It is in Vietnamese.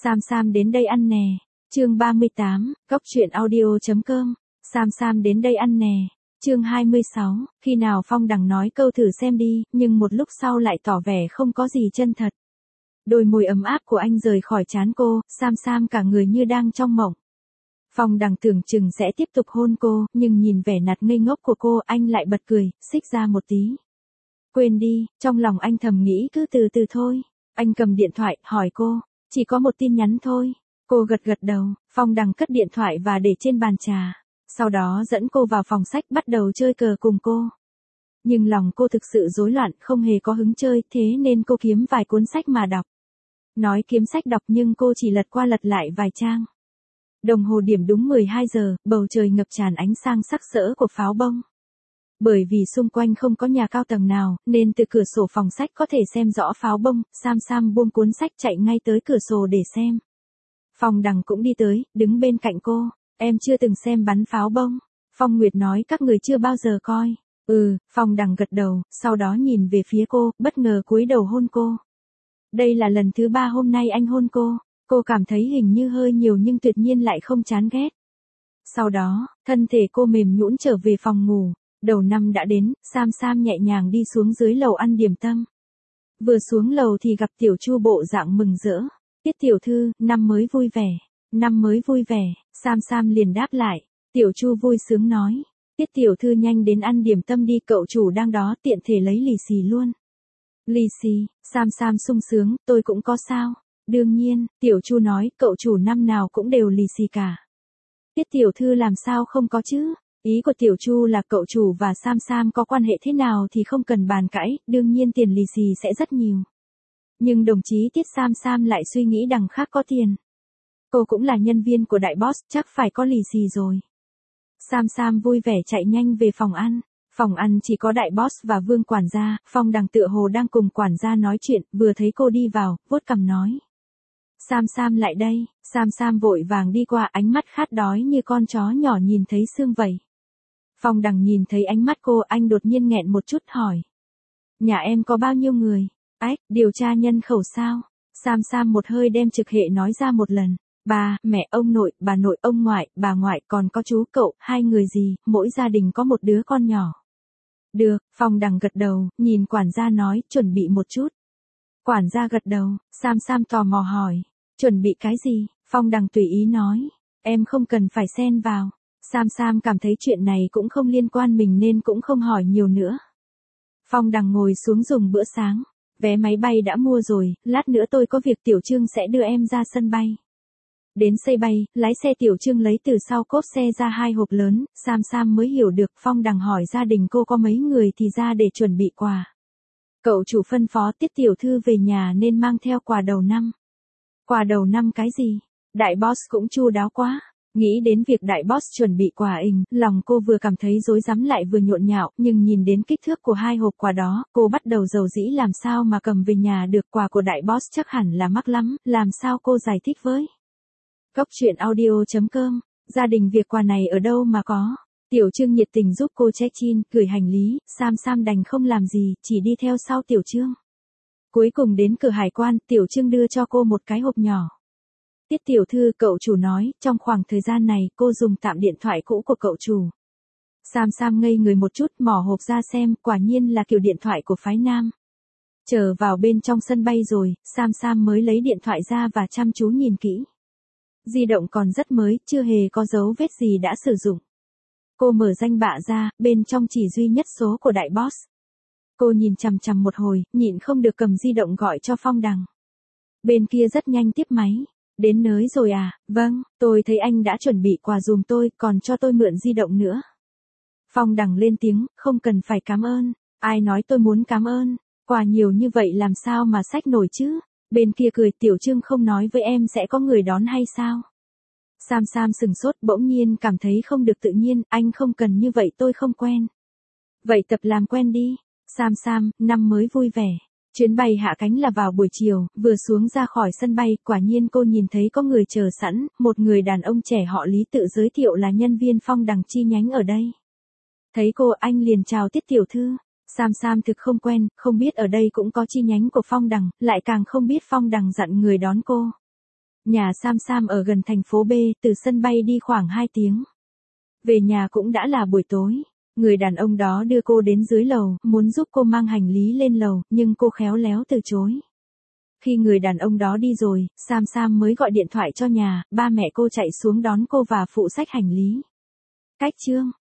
Sam Sam đến đây ăn nè. Chương 38, Góc truyện audio.com. Sam Sam đến đây ăn nè. Chương 26, khi nào Phong Đằng nói câu thử xem đi, nhưng một lúc sau lại tỏ vẻ không có gì chân thật. Đôi môi ấm áp của anh rời khỏi trán cô, Sam Sam cả người như đang trong mộng. Phong Đằng tưởng chừng sẽ tiếp tục hôn cô, nhưng nhìn vẻ mặt ngây ngốc của cô, anh lại bật cười, xích ra một tí. Quên đi, trong lòng anh thầm nghĩ cứ từ từ thôi. Anh cầm điện thoại, hỏi cô, chỉ có một tin nhắn thôi. Cô gật gật đầu, Phong Đằng cất điện thoại và để trên bàn trà. Sau đó dẫn cô vào phòng sách bắt đầu chơi cờ cùng cô. Nhưng lòng cô thực sự rối loạn, không hề có hứng chơi, thế nên cô kiếm vài cuốn sách mà đọc. Nói kiếm sách đọc nhưng cô chỉ lật qua lật lại vài trang. Đồng hồ điểm đúng 12 giờ, bầu trời ngập tràn ánh sáng sắc sỡ của pháo bông. Bởi vì xung quanh không có nhà cao tầng nào, nên từ cửa sổ phòng sách có thể xem rõ pháo bông, Sam Sam buông cuốn sách chạy ngay tới cửa sổ để xem. Phong Đằng cũng đi tới, đứng bên cạnh cô. Em chưa từng xem bắn pháo bông. Phong Nguyệt nói các người chưa bao giờ coi. Phong Đằng gật đầu, sau đó nhìn về phía cô, bất ngờ cúi đầu hôn cô. Đây là lần thứ 3 hôm nay anh hôn cô. Cô cảm thấy hình như hơi nhiều nhưng tuyệt nhiên lại không chán ghét. Sau đó, thân thể cô mềm nhũn trở về phòng ngủ. Đầu năm đã đến, Sam Sam nhẹ nhàng đi xuống dưới lầu ăn điểm tâm. Vừa xuống lầu thì gặp Tiểu Chu bộ dạng mừng rỡ. Tiết tiểu thư, năm mới vui vẻ. Năm mới vui vẻ, Sam Sam liền đáp lại. Tiểu Chu vui sướng nói. Tiết tiểu thư nhanh đến ăn điểm tâm đi, cậu chủ đang đó, tiện thể lấy lì xì luôn. Lì xì, Sam Sam sung sướng, tôi cũng có sao. Đương nhiên, Tiểu Chu nói, cậu chủ năm nào cũng đều lì xì cả. Tiết tiểu thư làm sao không có chứ? Ý của Tiểu Chu là cậu chủ và Sam Sam có quan hệ thế nào thì không cần bàn cãi, đương nhiên tiền lì xì sẽ rất nhiều. Nhưng đồng chí Tiết Sam Sam lại suy nghĩ đằng khác có tiền. Cô cũng là nhân viên của đại boss, chắc phải có lì xì rồi. Sam Sam vui vẻ chạy nhanh về phòng ăn. Phòng ăn chỉ có đại boss và Vương quản gia, Phong Đằng tựa hồ đang cùng quản gia nói chuyện, vừa thấy cô đi vào, vuốt cằm nói. Sam Sam lại đây, Sam Sam vội vàng đi qua, ánh mắt khát đói như con chó nhỏ nhìn thấy xương vậy. Phong Đằng nhìn thấy ánh mắt cô, anh đột nhiên nghẹn một chút hỏi. Nhà em có bao nhiêu người? Ách, điều tra nhân khẩu sao? Sam Sam một hơi đem trực hệ nói ra một lần. Ba, mẹ, ông nội, bà nội, ông ngoại, bà ngoại, còn có chú cậu, 2 người gì, mỗi gia đình có một đứa con nhỏ. Được, Phong Đằng gật đầu, nhìn quản gia nói, chuẩn bị một chút. Quản gia gật đầu, Sam Sam tò mò hỏi, chuẩn bị cái gì? Phong Đằng tùy ý nói, em không cần phải xen vào. Sam Sam cảm thấy chuyện này cũng không liên quan mình nên cũng không hỏi nhiều nữa. Phong Đằng ngồi xuống dùng bữa sáng. Vé máy bay đã mua rồi, lát nữa tôi có việc, Tiểu Trương sẽ đưa em ra sân bay. Đến sân bay, lái xe Tiểu Trương lấy từ sau cốp xe ra 2 hộp lớn, Sam Sam mới hiểu được. Phong Đằng hỏi gia đình cô có mấy người thì ra để chuẩn bị quà. Cậu chủ phân phó Tiết tiểu thư về nhà nên mang theo quà đầu năm. Quà đầu năm cái gì? Đại boss cũng chu đáo quá. Nghĩ đến việc đại boss chuẩn bị quà lòng cô vừa cảm thấy rối rắm lại vừa nhộn nhạo, nhưng nhìn đến kích thước của 2 hộp quà đó, cô bắt đầu rầu rĩ làm sao mà cầm về nhà được, quà của đại boss chắc hẳn là mắc lắm, làm sao cô giải thích với. Góc truyện audio.com, gia đình việc quà này ở đâu mà có. Tiểu Trương nhiệt tình giúp cô check-in, gửi hành lý, Sam Sam đành không làm gì, chỉ đi theo sau Tiểu Trương. Cuối cùng đến cửa hải quan, Tiểu Trương đưa cho cô một cái hộp nhỏ. Tiết tiểu thư, cậu chủ nói, trong khoảng thời gian này cô dùng tạm điện thoại cũ của cậu chủ. Sam Sam ngây người một chút, mỏ hộp ra xem, quả nhiên là kiểu điện thoại của phái nam. Chờ vào bên trong sân bay rồi, Sam Sam mới lấy điện thoại ra và chăm chú nhìn kỹ. Di động còn rất mới, chưa hề có dấu vết gì đã sử dụng. Cô mở danh bạ ra, bên trong chỉ duy nhất số của đại boss. Cô nhìn chằm chằm một hồi, nhịn không được cầm di động gọi cho Phong Đằng. Bên kia rất nhanh tiếp máy. Đến nơi rồi à? Vâng, tôi thấy anh đã chuẩn bị quà dùm tôi, còn cho tôi mượn di động nữa. Phong Đằng lên tiếng, không cần phải cảm ơn. Ai nói tôi muốn cảm ơn? Quà nhiều như vậy làm sao mà xách nổi chứ? Bên kia cười, Tiểu Trương không nói với em sẽ có người đón hay sao? Sam Sam sừng sốt, bỗng nhiên cảm thấy không được tự nhiên, anh không cần như vậy, tôi không quen. Vậy tập làm quen đi. Sam Sam, năm mới vui vẻ. Chuyến bay hạ cánh là vào buổi chiều, vừa xuống ra khỏi sân bay, quả nhiên cô nhìn thấy có người chờ sẵn, một người đàn ông trẻ họ Lý tự giới thiệu là nhân viên Phong Đằng chi nhánh ở đây. Thấy cô, anh liền chào Tiết tiểu thư. Sam Sam thực không quen, không biết ở đây cũng có chi nhánh của Phong Đằng, lại càng không biết Phong Đằng dặn người đón cô. Nhà Sam Sam ở gần thành phố B, từ sân bay đi khoảng 2 tiếng. Về nhà cũng đã là buổi tối. Người đàn ông đó đưa cô đến dưới lầu, muốn giúp cô mang hành lý lên lầu, nhưng cô khéo léo từ chối. Khi người đàn ông đó đi rồi, Sam Sam mới gọi điện thoại cho nhà, ba mẹ cô chạy xuống đón cô và phụ xách hành lý. Cách chương